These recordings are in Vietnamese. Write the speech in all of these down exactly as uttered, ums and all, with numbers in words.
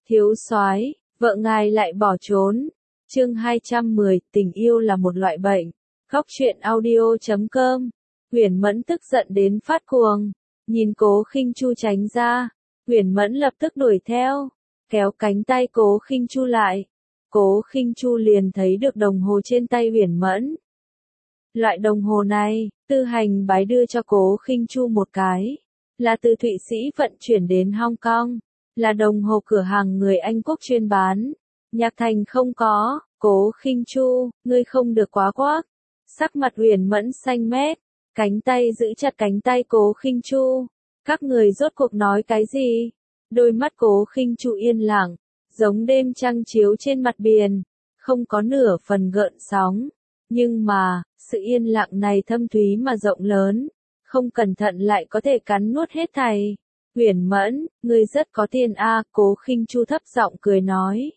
Thiếu soái, vợ ngài lại bỏ trốn. Chương hai trăm mười, tình yêu là một loại bệnh. Góc truyện audio chấm com. Huyền Mẫn tức giận đến phát cuồng, nhìn Cố Khinh Chu tránh ra, Huyền Mẫn lập tức đuổi theo, kéo cánh tay Cố Khinh Chu lại. Cố Khinh Chu liền thấy được đồng hồ trên tay Huyền Mẫn. Loại đồng hồ này, Tư Hành Bái đưa cho Cố Khinh Chu một cái, là từ Thụy Sĩ vận chuyển đến Hong Kong, là đồng hồ cửa hàng người Anh Quốc chuyên bán. Nhạc Thành không có. Cố Khinh Chu, ngươi không được quá quắc. Sắc mặt Huyền Mẫn xanh mét, cánh tay giữ chặt cánh tay Cố Khinh Chu. Các người rốt cuộc nói cái gì? Đôi mắt Cố Khinh Chu yên lặng, giống đêm trăng chiếu trên mặt biển, không có nửa phần gợn sóng. Nhưng mà, sự yên lặng này thâm thúy mà rộng lớn, không cẩn thận lại có thể cắn nuốt hết thảy. Huyền Mẫn, ngươi rất có tiền a, Cố Khinh Chu thấp giọng cười nói.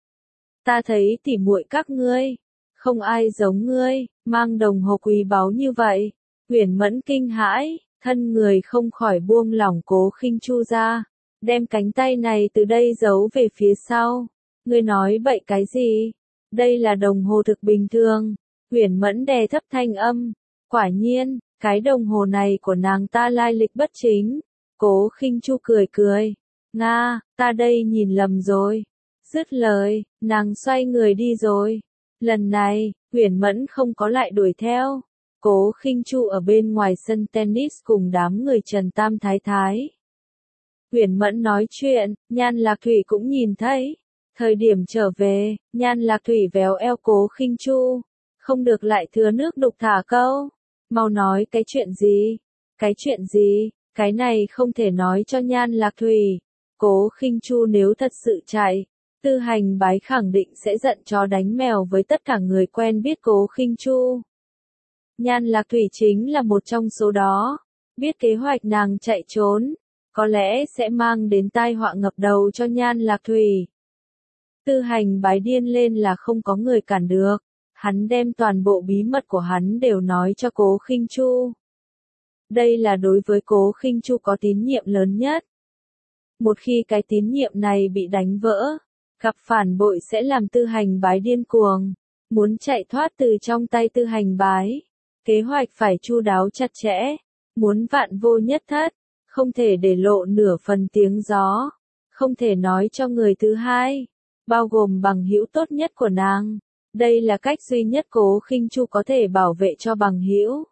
Ta thấy tỉ muội các ngươi, không ai giống ngươi, mang đồng hồ quý báu như vậy. Huyền Mẫn kinh hãi, thân người không khỏi buông lỏng Cố Khinh Chu ra, đem cánh tay này từ đây giấu về phía sau. Ngươi nói bậy cái gì? Đây là đồng hồ thực bình thường. Huyền Mẫn đè thấp thanh âm. Quả nhiên, cái đồng hồ này của nàng ta lai lịch bất chính. Cố Khinh Chu cười cười. Nga, ta đây nhìn lầm rồi. Dứt lời, nàng xoay người đi rồi. Lần này, Huyền Mẫn không có lại đuổi theo. Cố Khinh Chu ở bên ngoài sân tennis cùng đám người Trần Tam Thái Thái. Huyền Mẫn nói chuyện, Nhan Lạc Thủy cũng nhìn thấy. Thời điểm trở về, Nhan Lạc Thủy véo eo Cố Khinh Chu. Không được lại thừa nước đục thả câu. Mau nói cái chuyện gì? Cái chuyện gì? Cái này không thể nói cho Nhan Lạc Thủy. Cố Khinh Chu nếu thật sự chạy, Tư Hành Bái khẳng định sẽ giận chó đánh mèo với tất cả người quen biết Cố Khinh Chu. Nhan Lạc Thủy chính là một trong số đó. Biết kế hoạch nàng chạy trốn, có lẽ sẽ mang đến tai họa ngập đầu cho Nhan Lạc Thủy. Tư Hành Bái điên lên là không có người cản được. Hắn đem toàn bộ bí mật của hắn đều nói cho Cố Khinh Chu. Đây là đối với Cố Khinh Chu có tín nhiệm lớn nhất. Một khi cái tín nhiệm này bị đánh vỡ, gặp phản bội sẽ làm Tư Hành Bái điên cuồng, muốn chạy thoát từ trong tay Tư Hành Bái. Kế hoạch phải chu đáo chặt chẽ, muốn vạn vô nhất thất, không thể để lộ nửa phần tiếng gió, không thể nói cho người thứ hai, bao gồm bằng hữu tốt nhất của nàng. Đây là cách duy nhất Cố Khinh Chu có thể bảo vệ cho bằng hữu.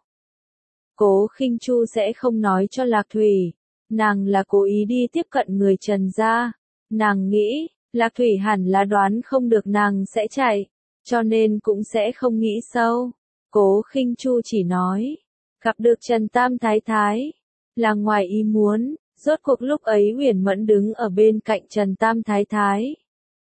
Cố Khinh Chu sẽ không nói cho Lạc Thủy, nàng là cố ý đi tiếp cận người Trần gia. Nàng nghĩ, Lạc Thủy hẳn là đoán không được nàng sẽ chạy, cho nên cũng sẽ không nghĩ sâu. Cố Khinh Chu chỉ nói, gặp được Trần Tam Thái Thái, là ngoài ý muốn. Rốt cuộc lúc ấy Huyền Mẫn đứng ở bên cạnh Trần Tam Thái Thái.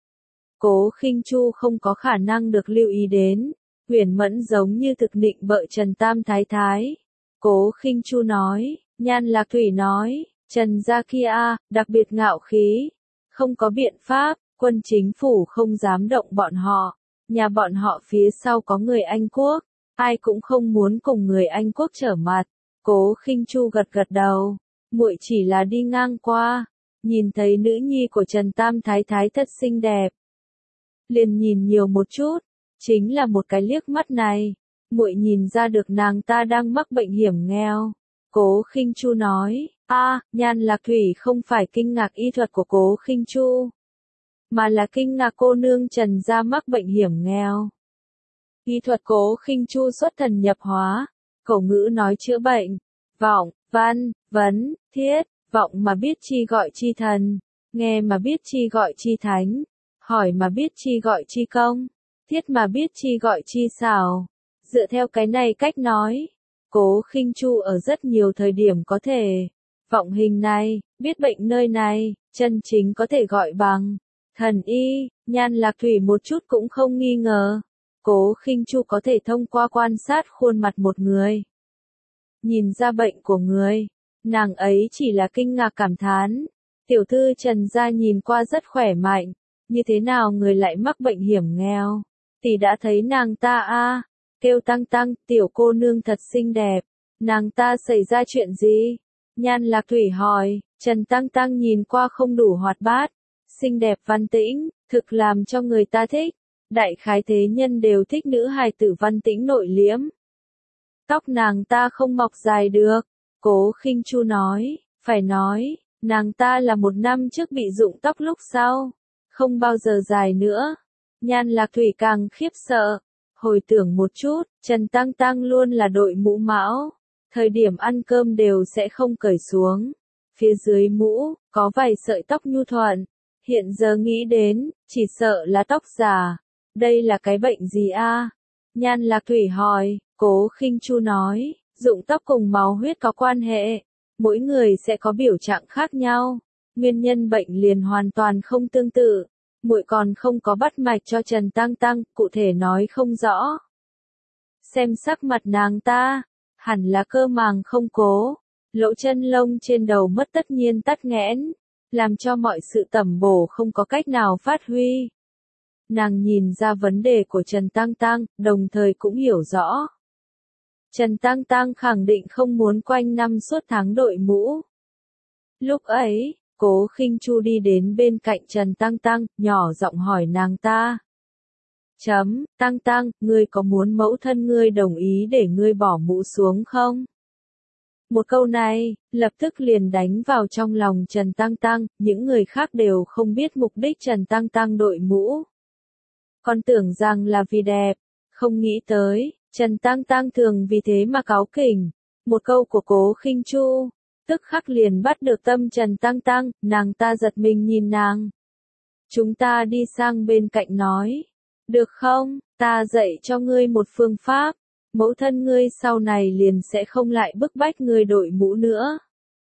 Cố Khinh Chu không có khả năng được lưu ý đến. Huyền Mẫn giống như thực nịnh bợ Trần Tam Thái Thái. Cố Khinh Chu nói, Nhan Lạc Thủy nói, Trần gia kia, đặc biệt ngạo khí. Không có biện pháp, quân chính phủ không dám động bọn họ. Nhà bọn họ phía sau có người Anh Quốc, ai cũng không muốn cùng người Anh Quốc trở mặt. Cố Khinh Chu gật gật đầu, muội chỉ là đi ngang qua, nhìn thấy nữ nhi của Trần Tam Thái Thái thật xinh đẹp, liền nhìn nhiều một chút, chính là một cái liếc mắt này, muội nhìn ra được nàng ta đang mắc bệnh hiểm nghèo. Cố Khinh Chu nói, a, Nhan Lạc Thủy không phải kinh ngạc y thuật của Cố Khinh Chu, mà là kinh ngạc cô nương Trần gia mắc bệnh hiểm nghèo. Y thuật Cố Khinh Chu xuất thần nhập hóa, cổ ngữ nói chữa bệnh, vọng, văn, vấn, thiết, vọng mà biết chi gọi chi thần, nghe mà biết chi gọi chi thánh, hỏi mà biết chi gọi chi công, thiết mà biết chi gọi chi xảo. Dựa theo cái này cách nói, Cố Khinh Chu ở rất nhiều thời điểm có thể vọng hình này, biết bệnh nơi này, chân chính có thể gọi bằng thần y. Nhan Lạc Thủy một chút cũng không nghi ngờ, Cố Khinh Chu có thể thông qua quan sát khuôn mặt một người, nhìn ra bệnh của người. Nàng ấy chỉ là kinh ngạc cảm thán, tiểu thư Trần gia nhìn qua rất khỏe mạnh, như thế nào người lại mắc bệnh hiểm nghèo? Tỷ đã thấy nàng ta a, kêu Tăng Tăng, tiểu cô nương thật xinh đẹp, nàng ta xảy ra chuyện gì? Nhan Lạc Thủy hỏi. Trần Tăng Tăng nhìn qua không đủ hoạt bát, xinh đẹp văn tĩnh, thực làm cho người ta thích. Đại khái thế nhân đều thích nữ hài tử văn tĩnh nội liễm. Tóc nàng ta không mọc dài được, Cố Khinh Chu nói, phải nói, nàng ta là một năm trước bị rụng tóc lúc sau, không bao giờ dài nữa. Nhan Lạc Thủy càng khiếp sợ, hồi tưởng một chút, Trần Tăng Tăng luôn là đội mũ mão, thời điểm ăn cơm đều sẽ không cởi xuống. Phía dưới mũ, có vài sợi tóc nhu thuận, hiện giờ nghĩ đến, chỉ sợ là tóc già. Đây là cái bệnh gì a? Nhan Lạc Thủy hỏi, Cố Khinh Chu nói, rụng tóc cùng máu huyết có quan hệ, mỗi người sẽ có biểu trạng khác nhau, nguyên nhân bệnh liền hoàn toàn không tương tự. Muội còn không có bắt mạch cho Trần Tăng Tăng, cụ thể nói không rõ. Xem sắc mặt nàng ta, hẳn là cơ màng không cố, lỗ chân lông trên đầu mất tất nhiên tắc nghẽn, làm cho mọi sự tẩm bổ không có cách nào phát huy. Nàng nhìn ra vấn đề của Trần Tăng Tăng, đồng thời cũng hiểu rõ. Trần Tăng Tăng khẳng định không muốn quanh năm suốt tháng đội mũ. Lúc ấy, Cố Khinh Chu đi đến bên cạnh Trần Tăng Tăng, nhỏ giọng hỏi nàng ta. Chấm, Tăng Tăng, ngươi có muốn mẫu thân ngươi đồng ý để ngươi bỏ mũ xuống không? Một câu này, lập tức liền đánh vào trong lòng Trần Tăng Tăng, những người khác đều không biết mục đích Trần Tăng Tăng đội mũ. Còn tưởng rằng là vì đẹp, không nghĩ tới, Trần Tăng Tăng thường vì thế mà cáu kỉnh. Một câu của Cố Khinh Chu, tức khắc liền bắt được tâm Trần Tăng Tăng, nàng ta giật mình nhìn nàng. Chúng ta đi sang bên cạnh nói, được không, ta dạy cho ngươi một phương pháp, mẫu thân ngươi sau này liền sẽ không lại bức bách ngươi đội mũ nữa.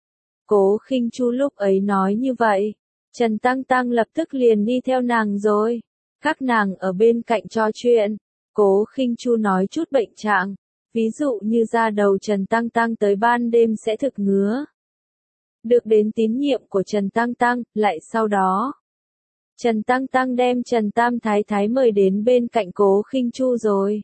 Cố Khinh Chu lúc ấy nói như vậy, Trần Tăng Tăng lập tức liền đi theo nàng rồi. Các nàng ở bên cạnh trò chuyện, Cố Khinh Chu nói chút bệnh trạng, ví dụ như da đầu Trần Tăng Tăng tới ban đêm sẽ thực ngứa. Được đến tín nhiệm của Trần Tăng Tăng, lại sau đó, Trần Tăng Tăng đem Trần Tam Thái Thái mời đến bên cạnh Cố Khinh Chu rồi.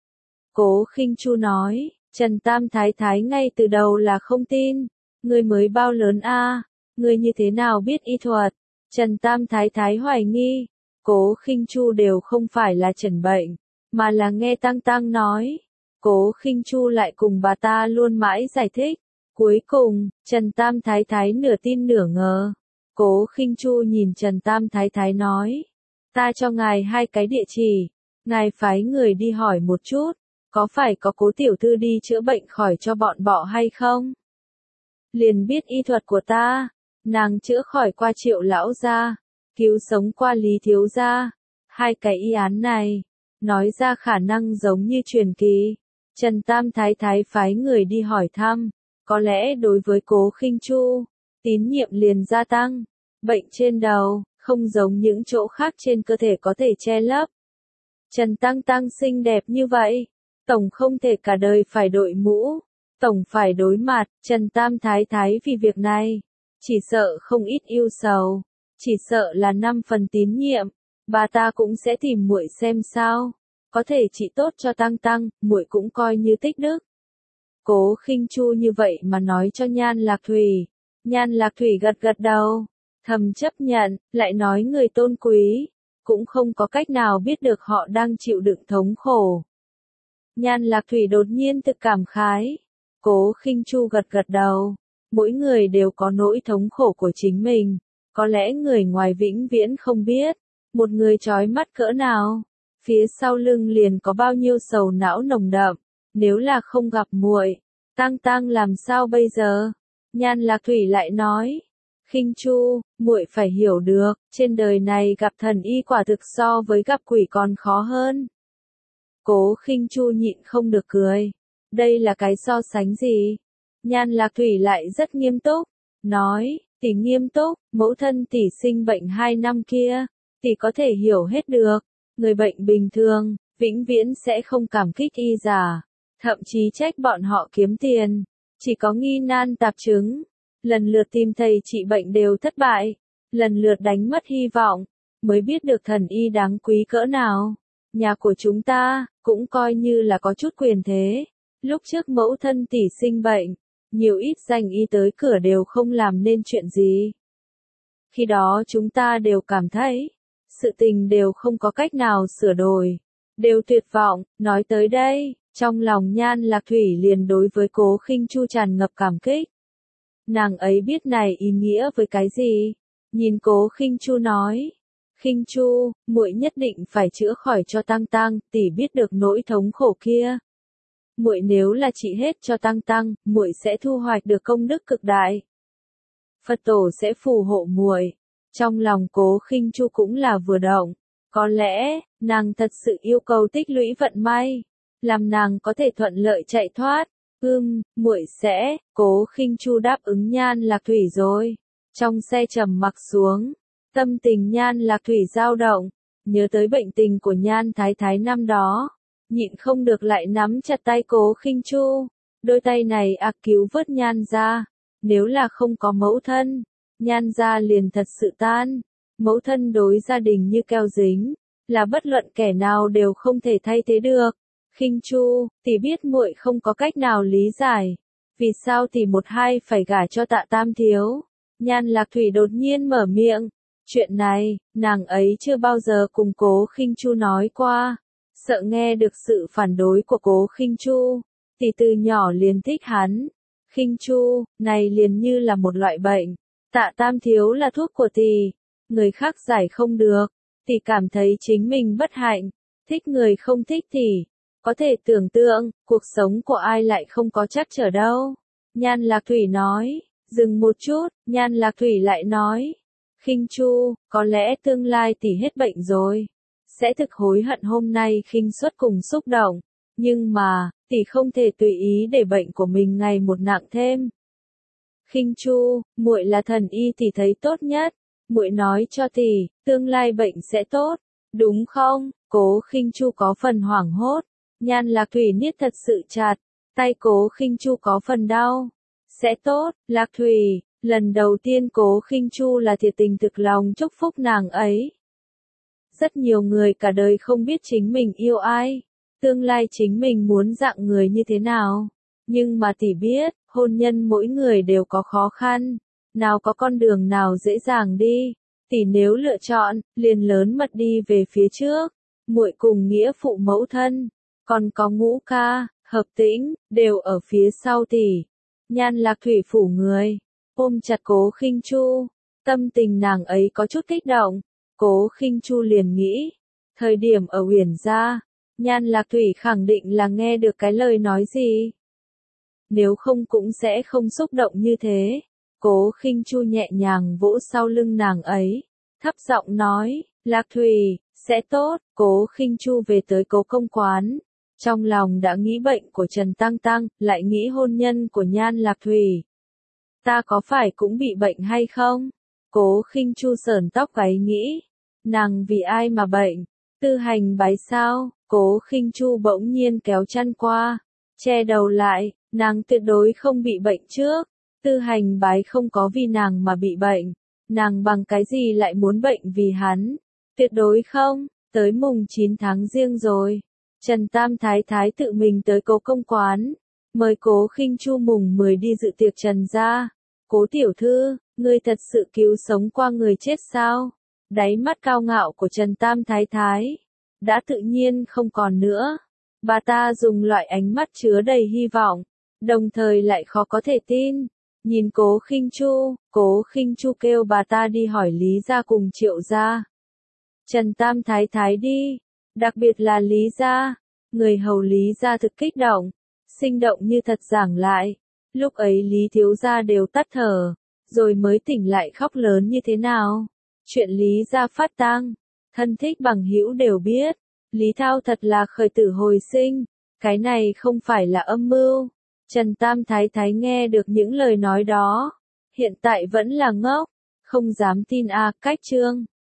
Cố Khinh Chu nói, Trần Tam Thái Thái ngay từ đầu là không tin, ngươi mới bao lớn a, ngươi như thế nào biết y thuật? Trần Tam Thái Thái hoài nghi, Cố Khinh Chu đều không phải là chẩn bệnh, mà là nghe Tăng Tăng nói. Cố Khinh Chu lại cùng bà ta luôn mãi giải thích. Cuối cùng, Trần Tam Thái Thái nửa tin nửa ngờ. Cố Khinh Chu nhìn Trần Tam Thái Thái nói, ta cho ngài hai cái địa chỉ, ngài phái người đi hỏi một chút, có phải có Cố tiểu thư đi chữa bệnh khỏi cho bọn bọ hay không? Liền biết y thuật của ta, nàng chữa khỏi qua Triệu lão gia, cứu sống qua Lý thiếu gia, hai cái y án này, nói ra khả năng giống như truyền kỳ. Trần Tam Thái Thái phái người đi hỏi thăm, có lẽ đối với Cố Khinh Chu, tín nhiệm liền gia tăng. Bệnh trên đầu, không giống những chỗ khác trên cơ thể có thể che lấp. Trần Tăng Tăng xinh đẹp như vậy, tổng không thể cả đời phải đội mũ, tổng phải đối mặt. Trần Tam Thái Thái vì việc này, chỉ sợ không ít ưu sầu, chỉ sợ là năm phần tín nhiệm, bà ta cũng sẽ tìm muội xem sao, có thể trị tốt cho Tăng Tăng, muội cũng coi như tích đức. Cố Khinh Chu như vậy mà nói cho Nhan Lạc Thủy, Nhan Lạc Thủy gật gật đầu, thầm chấp nhận, lại nói người tôn quý, cũng không có cách nào biết được họ đang chịu đựng thống khổ. Nhan Lạc Thủy đột nhiên tự cảm khái, Cố Khinh Chu gật gật đầu, mỗi người đều có nỗi thống khổ của chính mình, có lẽ người ngoài vĩnh viễn không biết, một người chói mắt cỡ nào, phía sau lưng liền có bao nhiêu sầu não nồng đậm, nếu là không gặp muội, Tăng Tăng làm sao bây giờ? Nhan Lạc Thủy lại nói, Khinh Chu, muội phải hiểu được, trên đời này gặp thần y quả thực so với gặp quỷ còn khó hơn. Cố Khinh Chu nhịn không được cười, đây là cái so sánh gì? Nhan Lạc Thủy lại rất nghiêm túc, nói, tỷ nghiêm túc, mẫu thân tỷ sinh bệnh hai năm kia, tỷ có thể hiểu hết được, người bệnh bình thường, vĩnh viễn sẽ không cảm kích y giả, thậm chí trách bọn họ kiếm tiền, chỉ có nghi nan tạp chứng, lần lượt tìm thầy trị bệnh đều thất bại, lần lượt đánh mất hy vọng, mới biết được thần y đáng quý cỡ nào. Nhà của chúng ta, cũng coi như là có chút quyền thế, lúc trước mẫu thân tỷ sinh bệnh, nhiều ít danh y tới cửa đều không làm nên chuyện gì. Khi đó chúng ta đều cảm thấy, sự tình đều không có cách nào sửa đổi, đều tuyệt vọng. Nói tới đây, trong lòng Nhan Lạc Thủy liền đối với Cố Khinh Chu tràn ngập cảm kích. Nàng ấy biết này ý nghĩa với cái gì, nhìn Cố Khinh Chu nói, Khinh Chu, muội nhất định phải chữa khỏi cho Tăng Tăng, tỷ biết được nỗi thống khổ kia. Muội nếu là trị hết cho Tăng Tăng, muội sẽ thu hoạch được công đức cực đại. Phật tổ sẽ phù hộ muội. Trong lòng Cố Khinh Chu cũng là vừa động, có lẽ nàng thật sự yêu cầu tích lũy vận may, làm nàng có thể thuận lợi chạy thoát. Ừm, muội sẽ. Cố Khinh Chu đáp ứng Nhan Lạc Thủy rồi. Trong xe trầm mặc xuống, tâm tình Nhan Lạc Thủy dao động, nhớ tới bệnh tình của Nhan Thái Thái năm đó, nhịn không được lại nắm chặt tay Cố Khinh Chu. Đôi tay này ạc cứu vớt Nhan gia, nếu là không có mẫu thân, Nhan gia liền thật sự tan. Mẫu thân đối gia đình như keo dính, là bất luận kẻ nào đều không thể thay thế được. Khinh Chu, tỷ biết muội không có cách nào lý giải, vì sao tỷ một hai phải gả cho Tạ Tam thiếu. Nhan Lạc Thủy đột nhiên mở miệng, chuyện này, nàng ấy chưa bao giờ cùng Cố Khinh Chu nói qua, sợ nghe được sự phản đối của Cố Khinh Chu, tỷ từ nhỏ liền thích hắn. Khinh Chu, này liền như là một loại bệnh, Tạ Tam thiếu là thuốc của tỷ, người khác giải không được, tỷ cảm thấy chính mình bất hạnh, thích người không thích tỷ. Có thể tưởng tượng, cuộc sống của ai lại không có trắc trở đâu. Nhan Lạc Thủy nói, dừng một chút, Nhan Lạc Thủy lại nói, Khinh Chu, có lẽ tương lai tỷ hết bệnh rồi, sẽ thực hối hận hôm nay khinh suất cùng xúc động, nhưng mà, tỷ không thể tùy ý để bệnh của mình ngày một nặng thêm. Khinh Chu, muội là thần y tỷ thấy tốt nhất, muội nói cho tỷ, tương lai bệnh sẽ tốt, đúng không? Cố Khinh Chu có phần hoảng hốt. Nhan Lạc Thủy niết thật sự chặt, tay Cố Khinh Chu có phần đau. Sẽ tốt, Lạc Thủy, lần đầu tiên Cố Khinh Chu là thiệt tình thực lòng chúc phúc nàng ấy. Rất nhiều người cả đời không biết chính mình yêu ai, tương lai chính mình muốn dạng người như thế nào. Nhưng mà tỷ biết, hôn nhân mỗi người đều có khó khăn, nào có con đường nào dễ dàng đi. Tỷ nếu lựa chọn, liền lớn mật đi về phía trước, muội cùng nghĩa phụ mẫu thân. Còn có Ngũ ca, Hợp Tĩnh, đều ở phía sau tỷ. Nhan Lạc Thủy phủ người, ôm chặt Cố Khinh Chu, tâm tình nàng ấy có chút kích động. Cố Khinh Chu liền nghĩ, thời điểm ở Uyển gia, Nhan Lạc Thủy khẳng định là nghe được cái lời nói gì. Nếu không cũng sẽ không xúc động như thế. Cố Khinh Chu nhẹ nhàng vỗ sau lưng nàng ấy, thấp giọng nói, Lạc Thủy, sẽ tốt. Cố Khinh Chu về tới Cố công quán. Trong lòng đã nghĩ bệnh của Trần Tăng Tăng, lại nghĩ hôn nhân của Nhan Lạc Thủy. Ta có phải cũng bị bệnh hay không? Cố Khinh Chu sờn tóc gáy nghĩ. Nàng vì ai mà bệnh? Tư Hành Bái sao? Cố Khinh Chu bỗng nhiên kéo chăn qua, che đầu lại, nàng tuyệt đối không bị bệnh trước. Tư Hành Bái không có vì nàng mà bị bệnh. Nàng bằng cái gì lại muốn bệnh vì hắn? Tuyệt đối không, tới mùng chín tháng Giêng rồi. Trần Tam Thái Thái tự mình tới Cố công quán, mời Cố Khinh Chu mùng mười đi dự tiệc Trần gia. Cố tiểu thư, ngươi thật sự cứu sống qua người chết sao? Đáy mắt cao ngạo của Trần Tam Thái Thái đã tự nhiên không còn nữa. Bà ta dùng loại ánh mắt chứa đầy hy vọng, đồng thời lại khó có thể tin. Nhìn Cố Khinh Chu, Cố Khinh Chu kêu bà ta đi hỏi Lý gia cùng Triệu gia. Trần Tam Thái Thái đi. Đặc biệt là Lý gia, người hầu Lý gia thực kích động, sinh động như thật giảng lại. Lúc ấy Lý thiếu gia đều tắt thở, rồi mới tỉnh lại khóc lớn như thế nào. Chuyện Lý gia phát tang, thân thích bằng hữu đều biết. Lý Thao thật là khởi tử hồi sinh, cái này không phải là âm mưu. Trần Tam Thái Thái nghe được những lời nói đó, hiện tại vẫn là ngốc, không dám tin a. Cách chương